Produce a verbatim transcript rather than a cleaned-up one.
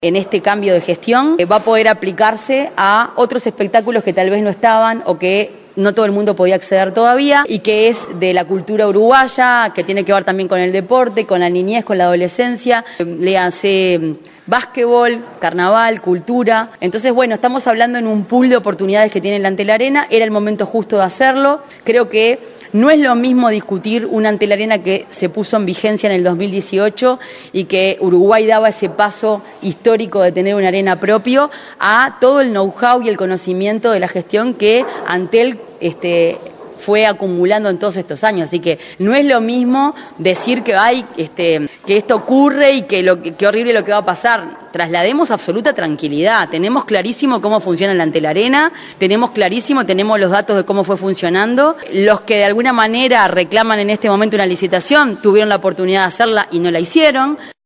En este cambio de gestión va a poder aplicarse a otros espectáculos que tal vez no estaban o que no todo el mundo podía acceder todavía, y que es de la cultura uruguaya, que tiene que ver también con el deporte, con la niñez, con la adolescencia. Léanse básquetbol, carnaval, cultura. Entonces, bueno, estamos hablando en un pool de oportunidades que tiene el Ante la Arena. Era el momento justo de hacerlo. Creo que no es lo mismo discutir un Ante la Arena que se puso en vigencia en el dos mil dieciocho y que Uruguay daba ese paso histórico de tener una arena propio, a todo el know-how y el conocimiento de la gestión que Antel este, fue acumulando en todos estos años. Así que no es lo mismo decir que hay este, que esto ocurre y que lo que horrible lo que va a pasar. Traslademos absoluta tranquilidad. Tenemos clarísimo cómo funciona el Ante la Arena, tenemos clarísimo, tenemos los datos de cómo fue funcionando. Los que de alguna manera reclaman en este momento una licitación tuvieron la oportunidad de hacerla y no la hicieron.